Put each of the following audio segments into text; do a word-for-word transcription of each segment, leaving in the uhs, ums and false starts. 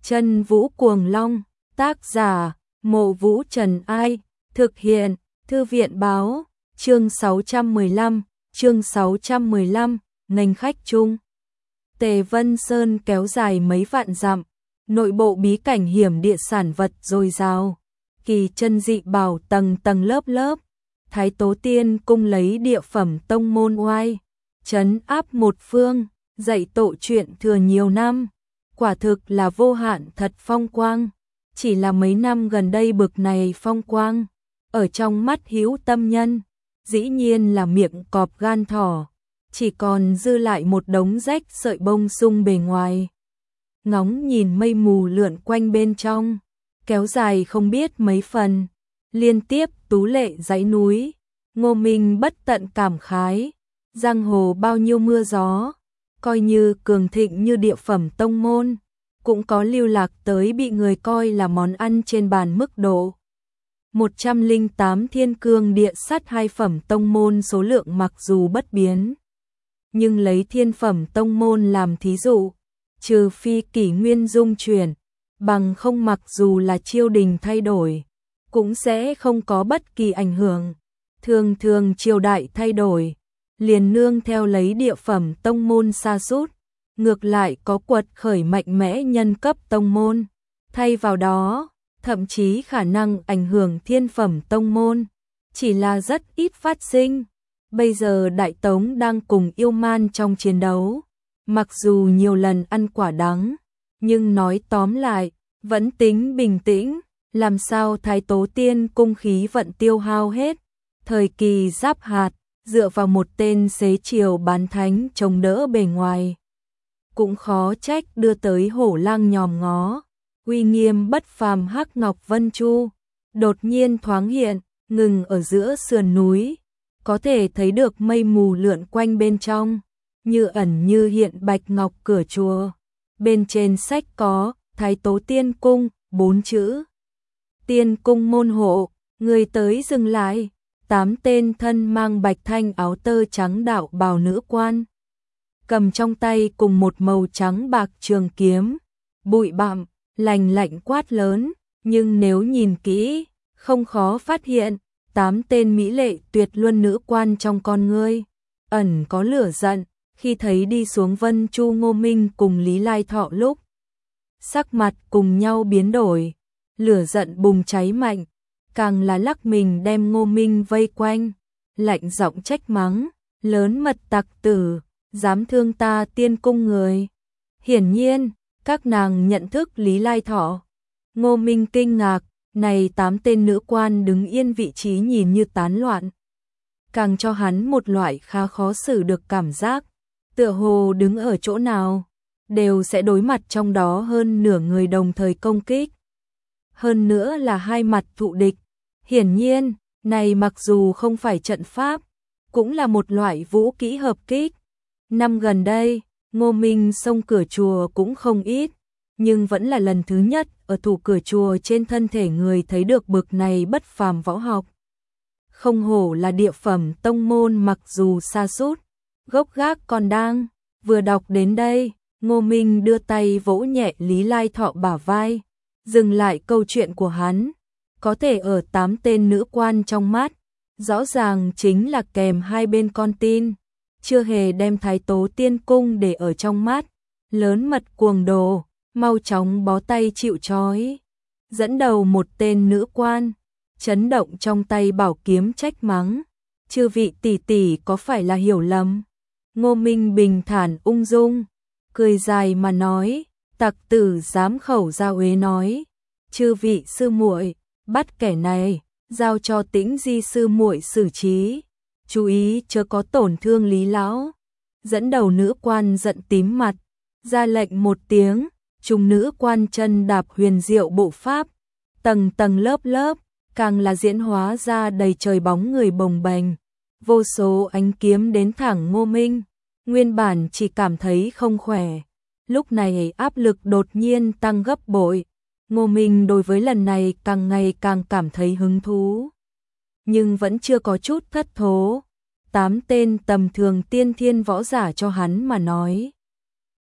Chân Vũ Cuồng Long, tác giả, Mộ Vũ Trần Ai, thực hiện, Thư viện Báo, chương sáu trăm mười lăm, chương sáu trăm mười lăm, ngành khách chung. Tề Vân Sơn kéo dài mấy vạn dặm, nội bộ bí cảnh hiểm địa sản vật dồi dào, kỳ chân dị bảo tầng tầng lớp lớp, Thái Tố Tiên cung lấy địa phẩm tông môn oai, trấn áp một phương, dạy tổ truyện thừa nhiều năm, quả thực là vô hạn thật phong quang, chỉ là mấy năm gần đây bực này phong quang, ở trong mắt hữu tâm nhân, dĩ nhiên là miệng cọp gan thỏ, chỉ còn dư lại một đống rách sợi bông sung bề ngoài. Ngóng nhìn mây mù lượn quanh bên trong, kéo dài không biết mấy phần, liên tiếp tú lệ dãy núi, Ngô Minh bất tận cảm khái, giang hồ bao nhiêu mưa gió, coi như cường thịnh như địa phẩm tông môn, cũng có lưu lạc tới bị người coi là món ăn trên bàn mức độ. một trăm lẻ tám thiên cương địa sắt hai phẩm tông môn số lượng mặc dù bất biến, nhưng lấy thiên phẩm tông môn làm thí dụ, trừ phi kỷ nguyên dung chuyển, bằng không mặc dù là triều đình thay đổi, cũng sẽ không có bất kỳ ảnh hưởng. Thường thường triều đại thay đổi, liền nương theo lấy địa phẩm tông môn sa sút, ngược lại có quật khởi mạnh mẽ nhân cấp tông môn, thay vào đó, thậm chí khả năng ảnh hưởng thiên phẩm tông môn, chỉ là rất ít phát sinh. Bây giờ Đại Tống đang cùng yêu man trong chiến đấu, mặc dù nhiều lần ăn quả đắng, nhưng nói tóm lại, vẫn tính bình tĩnh, làm sao Thái Tố Tiên cung khí vận tiêu hao hết, thời kỳ giáp hạt, dựa vào một tên xế chiều bán thánh chống đỡ bề ngoài. Cũng khó trách đưa tới hổ lang nhòm ngó, uy nghiêm bất phàm Hắc Ngọc Vân Chu, đột nhiên thoáng hiện, ngừng ở giữa sườn núi, có thể thấy được mây mù lượn quanh bên trong, như ẩn như hiện bạch ngọc cửa chùa. Bên trên sách có Thái Tố Tiên Cung, bốn chữ. Tiên Cung môn hộ, người tới dừng lại, tám tên thân mang bạch thanh áo tơ trắng đạo bào nữ quan. Cầm trong tay cùng một màu trắng bạc trường kiếm, bụi bặm, lành lạnh quát lớn, nhưng nếu nhìn kỹ, không khó phát hiện, tám tên mỹ lệ tuyệt luân nữ quan trong con ngươi, ẩn có lửa giận, khi thấy đi xuống Vân Chu Ngô Minh cùng Lý Lai Thọ lúc. Sắc mặt cùng nhau biến đổi, lửa giận bùng cháy mạnh, càng là lắc mình đem Ngô Minh vây quanh, lạnh giọng trách mắng, lớn mật tặc tử, dám thương ta tiên cung người. Hiển nhiên, các nàng nhận thức Lý Lai Thọ. Ngô Minh kinh ngạc, này tám tên nữ quan đứng yên vị trí nhìn như tán loạn, càng cho hắn một loại khá khó xử được cảm giác, tựa hồ đứng ở chỗ nào, đều sẽ đối mặt trong đó hơn nửa người đồng thời công kích. Hơn nữa là hai mặt thụ địch, hiển nhiên, này mặc dù không phải trận pháp, cũng là một loại vũ kỹ hợp kích. Năm gần đây, Ngô Minh xông cửa chùa cũng không ít, nhưng vẫn là lần thứ nhất ở thủ cửa chùa trên thân thể người thấy được bực này bất phàm võ học. Không hổ là địa phẩm tông môn mặc dù sa sút, gốc gác còn đang, vừa đọc đến đây, Ngô Minh đưa tay vỗ nhẹ Lý Lai Thọ bả vai, dừng lại câu chuyện của hắn, có thể ở tám tên nữ quan trong mắt, rõ ràng chính là kèm hai bên con tin, chưa hề đem Thái Tố Tiên Cung để ở trong mắt, lớn mật cuồng đồ, mau chóng bó tay chịu trói. Dẫn đầu một tên nữ quan, chấn động trong tay bảo kiếm trách mắng, chư vị tỷ tỷ có phải là hiểu lầm? Ngô Minh bình thản ung dung, cười dài mà nói, tặc tử dám khẩu ra uế nói, chư vị sư muội, bắt kẻ này, giao cho Tĩnh Di sư muội xử trí, chú ý chớ có tổn thương Lý lão. Dẫn đầu nữ quan giận tím mặt, ra lệnh một tiếng, trùng nữ quan chân đạp huyền diệu bộ pháp, tầng tầng lớp lớp, càng là diễn hóa ra đầy trời bóng người bồng bềnh, vô số ánh kiếm đến thẳng Ngô Minh, nguyên bản chỉ cảm thấy không khỏe, lúc này áp lực đột nhiên tăng gấp bội, Ngô Minh đối với lần này càng ngày càng cảm thấy hứng thú, nhưng vẫn chưa có chút thất thố, tám tên tầm thường tiên thiên võ giả cho hắn mà nói,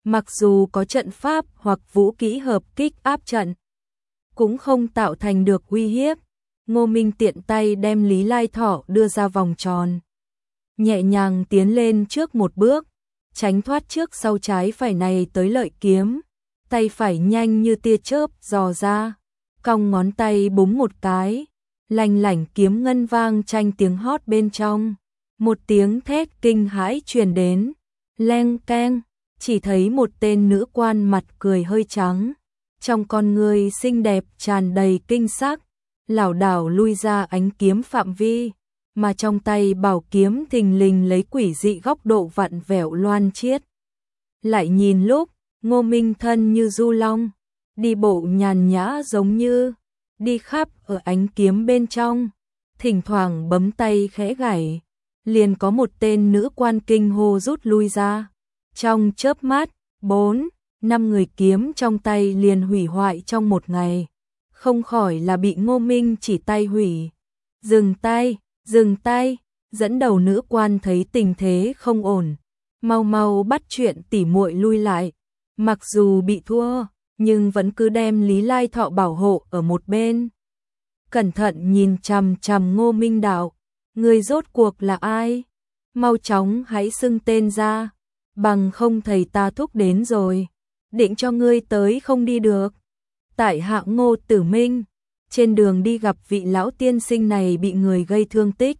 mặc dù có trận pháp hoặc vũ kỹ hợp kích áp trận, cũng không tạo thành được uy hiếp. Ngô Minh tiện tay đem Lý Lai Thọ đưa ra vòng tròn, nhẹ nhàng tiến lên trước một bước, tránh thoát trước sau trái phải này tới lợi kiếm, tay phải nhanh như tia chớp dò ra, cong ngón tay búng một cái, lanh lảnh kiếm ngân vang tranh tiếng hót bên trong, một tiếng thét kinh hãi truyền đến, leng keng, chỉ thấy một tên nữ quan mặt cười hơi trắng, trong con người xinh đẹp tràn đầy kinh sắc, lảo đảo lui ra ánh kiếm phạm vi, mà trong tay bảo kiếm thình lình lấy quỷ dị góc độ vặn vẹo loan chiết. Lại nhìn lúc, Ngô Minh thân như du long, đi bộ nhàn nhã giống như đi khắp ở ánh kiếm bên trong, thỉnh thoảng bấm tay khẽ gảy, liền có một tên nữ quan kinh hô rút lui ra. Trong chớp mắt, bốn, năm người kiếm trong tay liền hủy hoại trong một ngày, không khỏi là bị Ngô Minh chỉ tay hủy. Dừng tay, dừng tay, dẫn đầu nữ quan thấy tình thế không ổn, mau mau bắt chuyện tỉ muội lui lại, mặc dù bị thua, nhưng vẫn cứ đem Lý Lai Thọ bảo hộ ở một bên. Cẩn thận nhìn chằm chằm Ngô Minh đạo, người rốt cuộc là ai? Mau chóng hãy xưng tên ra, bằng không thầy ta thúc đến rồi, định cho ngươi tới không đi được. Tại hạ Ngô Tử Minh, trên đường đi gặp vị lão tiên sinh này bị người gây thương tích,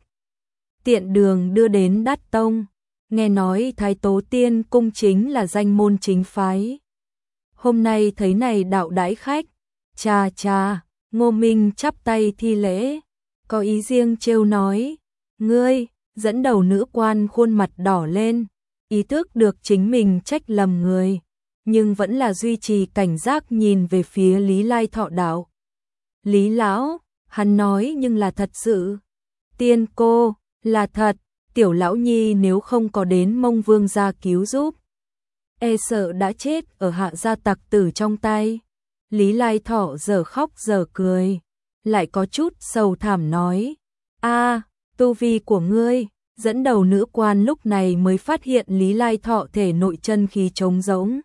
tiện đường đưa đến Đát Tông, nghe nói Thái Tố Tiên Cung chính là danh môn chính phái. Hôm nay thấy này đạo đãi khách, cha cha, Ngô Minh chắp tay thi lễ, có ý riêng trêu nói, ngươi, dẫn đầu nữ quan khuôn mặt đỏ lên, ý thức được chính mình trách lầm người, nhưng vẫn là duy trì cảnh giác nhìn về phía Lý Lai Thọ đạo. Lý lão, hắn nói nhưng là thật sự. Tiên cô, là thật, tiểu lão nhi nếu không có đến Mông Vương gia cứu giúp, e sợ đã chết ở hạ gia tặc tử trong tay. Lý Lai Thọ giờ khóc giờ cười, lại có chút sầu thảm nói, a, tu vi của ngươi. Dẫn đầu nữ quan lúc này mới phát hiện Lý Lai Thọ thể nội chân khí trống rỗng,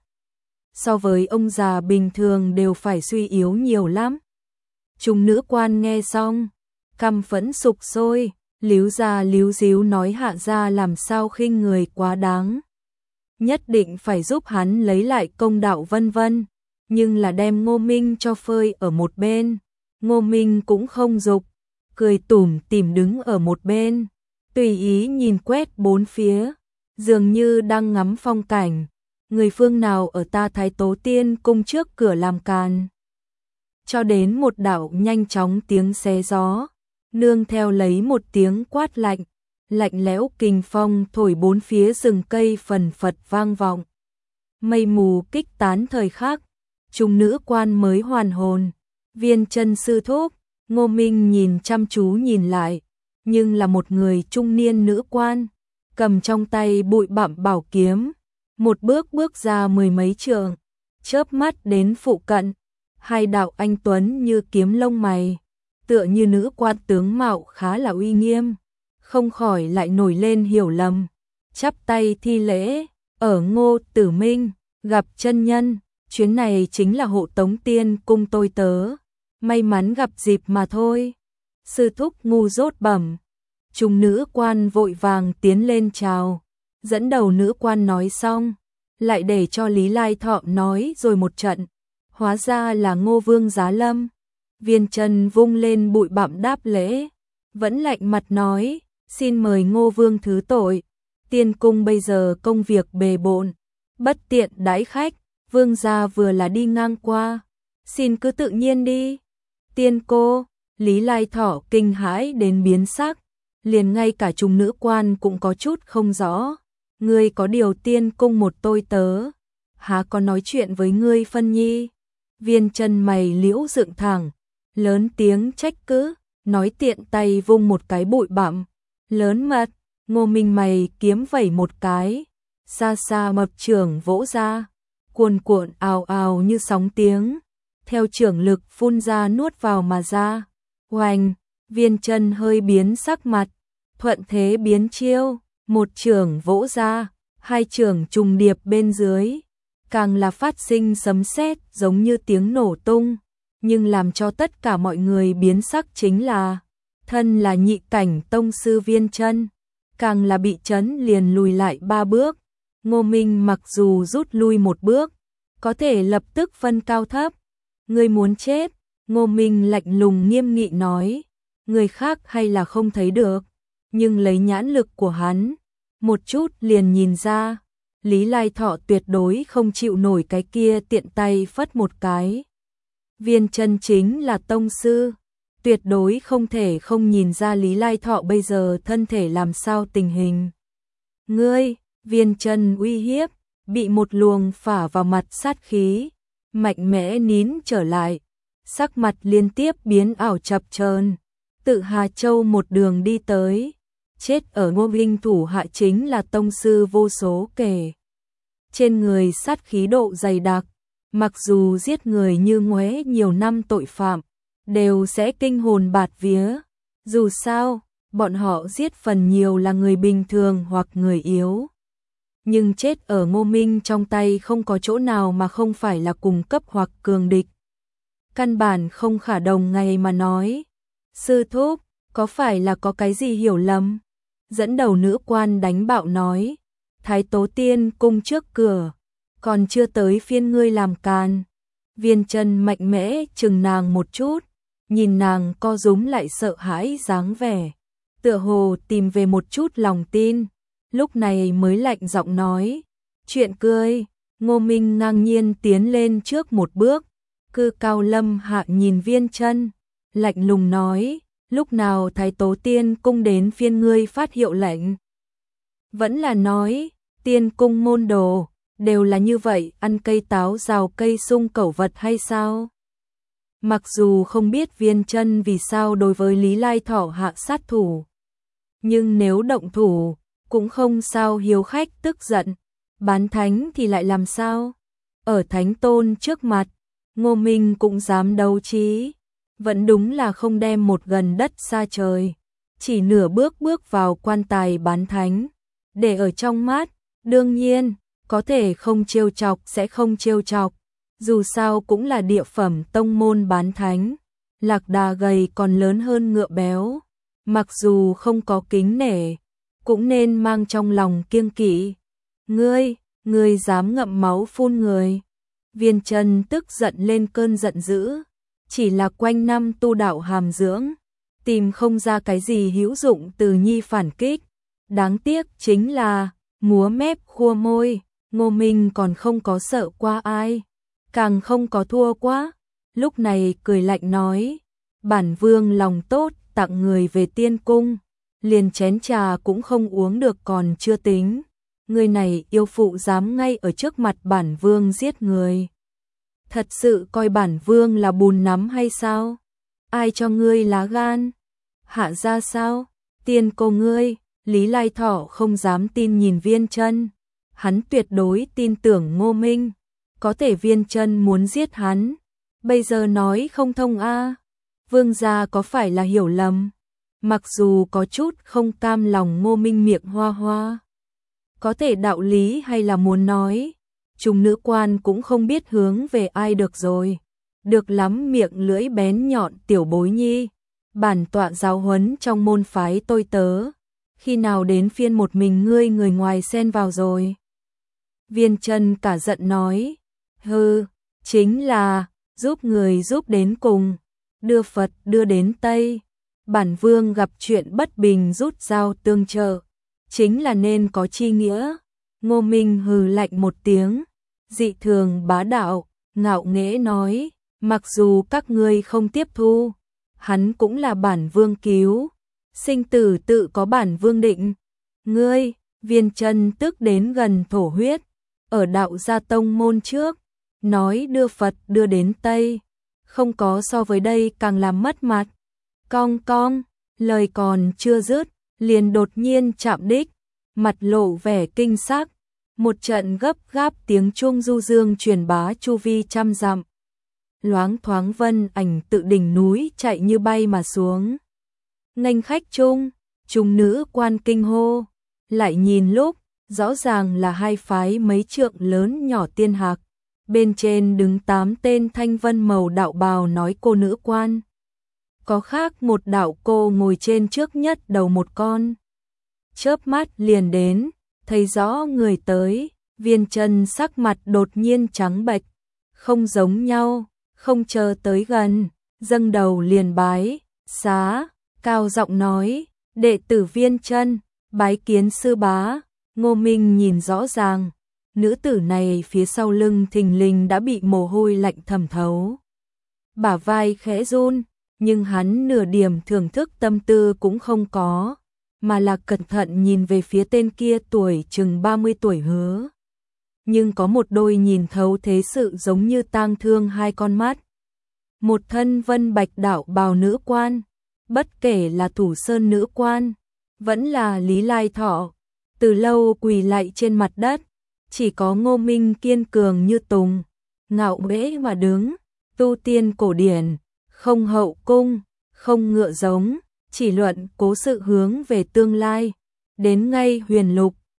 so với ông già bình thường đều phải suy yếu nhiều lắm. Chúng nữ quan nghe xong, căm phẫn sục sôi, líu ra líu díu nói hạ gia làm sao khinh người quá đáng, nhất định phải giúp hắn lấy lại công đạo vân vân, nhưng là đem Ngô Minh cho phơi ở một bên. Ngô Minh cũng không dục, cười tủm tỉm đứng ở một bên, tùy ý nhìn quét bốn phía, dường như đang ngắm phong cảnh. Người phương nào ở ta Thái Tố Tiên Cung trước cửa làm càn? Cho đến một đạo nhanh chóng tiếng xé gió, nương theo lấy một tiếng quát lạnh, lạnh lẽo kình phong thổi bốn phía rừng cây phần phật vang vọng. Mây mù kích tán thời khắc, chúng nữ quan mới hoàn hồn. Viên chân sư thúc, Ngô Minh nhìn chăm chú nhìn lại, nhưng là một người trung niên nữ quan, cầm trong tay bụi bặm bảo kiếm, một bước bước ra mười mấy trượng, chớp mắt đến phụ cận, hai đạo anh tuấn như kiếm lông mày, tựa như nữ quan tướng mạo khá là uy nghiêm, không khỏi lại nổi lên hiểu lầm, chắp tay thi lễ, ở Ngô Tử Minh, gặp chân nhân, chuyến này chính là Hộ Tống Tiên Cung tôi tớ, may mắn gặp dịp mà thôi. Sư thúc ngu dốt bẩm. Chúng nữ quan vội vàng tiến lên chào, dẫn đầu nữ quan nói xong, lại để cho Lý Lai Thọ nói rồi một trận, hóa ra là Ngô Vương Giá Lâm. Viên Chân vung lên bụi bặm đáp lễ, vẫn lạnh mặt nói, xin mời Ngô Vương thứ tội, Tiên Cung bây giờ công việc bề bộn, bất tiện đãi khách, Vương gia vừa là đi ngang qua, xin cứ tự nhiên đi. Tiên cô, Lý Lai Thọ kinh hãi đến biến sắc, liền ngay cả chúng nữ quan cũng có chút không rõ, ngươi có điều Tiên Cung một tôi tớ, há có nói chuyện với ngươi phân nhi. Viên Chân mày liễu dựng thẳng, lớn tiếng trách cứ, nói tiện tay vung một cái bụi bặm, lớn mật. Ngô Minh mày kiếm vẩy một cái, xa xa mập trưởng vỗ ra, cuồn cuộn ào ào như sóng tiếng, theo trưởng lực phun ra nuốt vào mà ra. Oanh, Viên Chân hơi biến sắc mặt, thuận thế biến chiêu, một trưởng vỗ ra, hai trưởng trùng điệp bên dưới, càng là phát sinh sấm sét giống như tiếng nổ tung, nhưng làm cho tất cả mọi người biến sắc chính là, thân là nhị cảnh tông sư Viên Chân, càng là bị chấn liền lùi lại ba bước. Ngô Minh mặc dù rút lui một bước, có thể lập tức phân cao thấp. Ngươi muốn chết, Ngô Minh lạnh lùng nghiêm nghị nói, người khác hay là không thấy được, nhưng lấy nhãn lực của hắn, một chút liền nhìn ra, Lý Lai Thọ tuyệt đối không chịu nổi cái kia tiện tay phất một cái. Viên Chân chính là tông sư, tuyệt đối không thể không nhìn ra Lý Lai Thọ bây giờ thân thể làm sao tình hình. Ngươi, Viên Chân uy hiếp, bị một luồng phả vào mặt sát khí, mạnh mẽ nín trở lại, sắc mặt liên tiếp biến ảo chập chờn, tự Hà Châu một đường đi tới, chết ở Ngô Minh thủ hạ chính là tông sư vô số kể. Trên người sát khí độ dày đặc, mặc dù giết người như ngoé nhiều năm tội phạm, đều sẽ kinh hồn bạt vía. Dù sao, bọn họ giết phần nhiều là người bình thường hoặc người yếu. Nhưng chết ở Ngô Minh trong tay không có chỗ nào mà không phải là cùng cấp hoặc cường địch. Căn bản không khả đồng ngày mà nói. Sư thúc, có phải là có cái gì hiểu lầm? Dẫn đầu nữ quan đánh bạo nói, Thái Tố Tiên cung trước cửa, còn chưa tới phiên ngươi làm càn. Viên Chân mạnh mẽ chừng nàng một chút, nhìn nàng co rúm lại sợ hãi dáng vẻ, tựa hồ tìm về một chút lòng tin, lúc này mới lạnh giọng nói, chuyện cười. Ngô Minh ngang nhiên tiến lên trước một bước, cư cao lâm hạ nhìn Viên Chân, lạnh lùng nói, lúc nào Thái Tố Tiên cung đến phiên ngươi phát hiệu lệnh? Vẫn là nói, tiên cung môn đồ, đều là như vậy, ăn cây táo rào cây sung cẩu vật hay sao? Mặc dù không biết Viên Chân vì sao đối với Lý Lai Thọ hạ sát thủ, nhưng nếu động thủ, cũng không sao hiếu khách tức giận, bán thánh thì lại làm sao? Ở thánh tôn trước mặt, Ngô Minh cũng dám đấu trí, vẫn đúng là không đem một gần đất xa trời, chỉ nửa bước bước vào quan tài bán thánh, để ở trong mắt, đương nhiên, có thể không trêu chọc sẽ không trêu chọc, dù sao cũng là địa phẩm tông môn bán thánh, lạc đà gầy còn lớn hơn ngựa béo, mặc dù không có kính nể, cũng nên mang trong lòng kiêng kỵ. Ngươi, ngươi dám ngậm máu phun người. Viên Chân tức giận lên cơn giận dữ, chỉ là quanh năm tu đạo hàm dưỡng, tìm không ra cái gì hữu dụng từ nhi phản kích. Đáng tiếc chính là, múa mép khua môi, Ngô Minh còn không có sợ qua ai, càng không có thua quá. Lúc này cười lạnh nói, bản vương lòng tốt tặng người về tiên cung, liền chén trà cũng không uống được còn chưa tính. Người này yêu phụ dám ngay ở trước mặt bản vương giết người. Thật sự coi bản vương là bùn nắm hay sao? Ai cho ngươi lá gan? Hạ ra sao? Tiên cô ngươi, Lý Lai Thọ không dám tin nhìn Viên Chân. Hắn tuyệt đối tin tưởng Ngô Minh. Có thể Viên Chân muốn giết hắn. Bây giờ nói không thông a à. Vương gia có phải là hiểu lầm? Mặc dù có chút không cam lòng Ngô Minh miệng hoa hoa. Có thể đạo lý hay là muốn nói. Chúng nữ quan cũng không biết hướng về ai được rồi. Được lắm miệng lưỡi bén nhọn tiểu bối nhi. Bản tọa giáo huấn trong môn phái tôi tớ. Khi nào đến phiên một mình ngươi người ngoài xen vào rồi. Viên Chân cả giận nói. Hừ, chính là, giúp người giúp đến cùng. Đưa Phật đưa đến Tây. Bản vương gặp chuyện bất bình rút dao tương trợ. Chính là nên có chi nghĩa. Ngô Minh hừ lạnh một tiếng, dị thường bá đạo, ngạo nghễ nói, mặc dù các ngươi không tiếp thu, hắn cũng là bản vương cứu, sinh tử tự có bản vương định. Ngươi, Viên Chân tức đến gần thổ huyết, ở đạo gia tông môn trước, nói đưa Phật đưa đến Tây, không có so với đây càng làm mất mặt. Cong cong, lời còn chưa dứt, liền đột nhiên chạm đích, mặt lộ vẻ kinh sắc. Một trận gấp gáp tiếng chuông du dương truyền bá chu vi trăm dặm. Loáng thoáng vân ảnh tự đỉnh núi chạy như bay mà xuống. Nghênh khách chung, chúng nữ quan kinh hô, lại nhìn lúc, rõ ràng là hai phái mấy trượng lớn nhỏ tiên hạc. Bên trên đứng tám tên thanh vân màu đạo bào nói cô nữ quan. Có khác một đạo cô ngồi trên trước nhất đầu một con. Chớp mắt liền đến, thấy rõ người tới, Viên Chân sắc mặt đột nhiên trắng bệch, không giống nhau, không chờ tới gần, dâng đầu liền bái, xá, cao giọng nói, đệ tử Viên Chân, bái kiến sư bá. Ngô Minh nhìn rõ ràng, nữ tử này phía sau lưng thình lình đã bị mồ hôi lạnh thẩm thấu. Bả vai khẽ run, nhưng hắn nửa điểm thưởng thức tâm tư cũng không có, mà là cẩn thận nhìn về phía tên kia tuổi chừng ba mươi tuổi Hứa. Nhưng có một đôi nhìn thấu thế sự giống như tang thương hai con mắt. Một thân vân bạch đạo bào nữ quan, bất kể là Thủ Sơn nữ quan, vẫn là Lý Lai Thọ, từ lâu quỳ lạy trên mặt đất, chỉ có Ngô Minh kiên cường như tùng, ngạo nghễ mà đứng, tu tiên cổ điển, không hậu cung, không ngựa giống, chỉ luận cố sự hướng về tương lai, đến ngay huyền lục,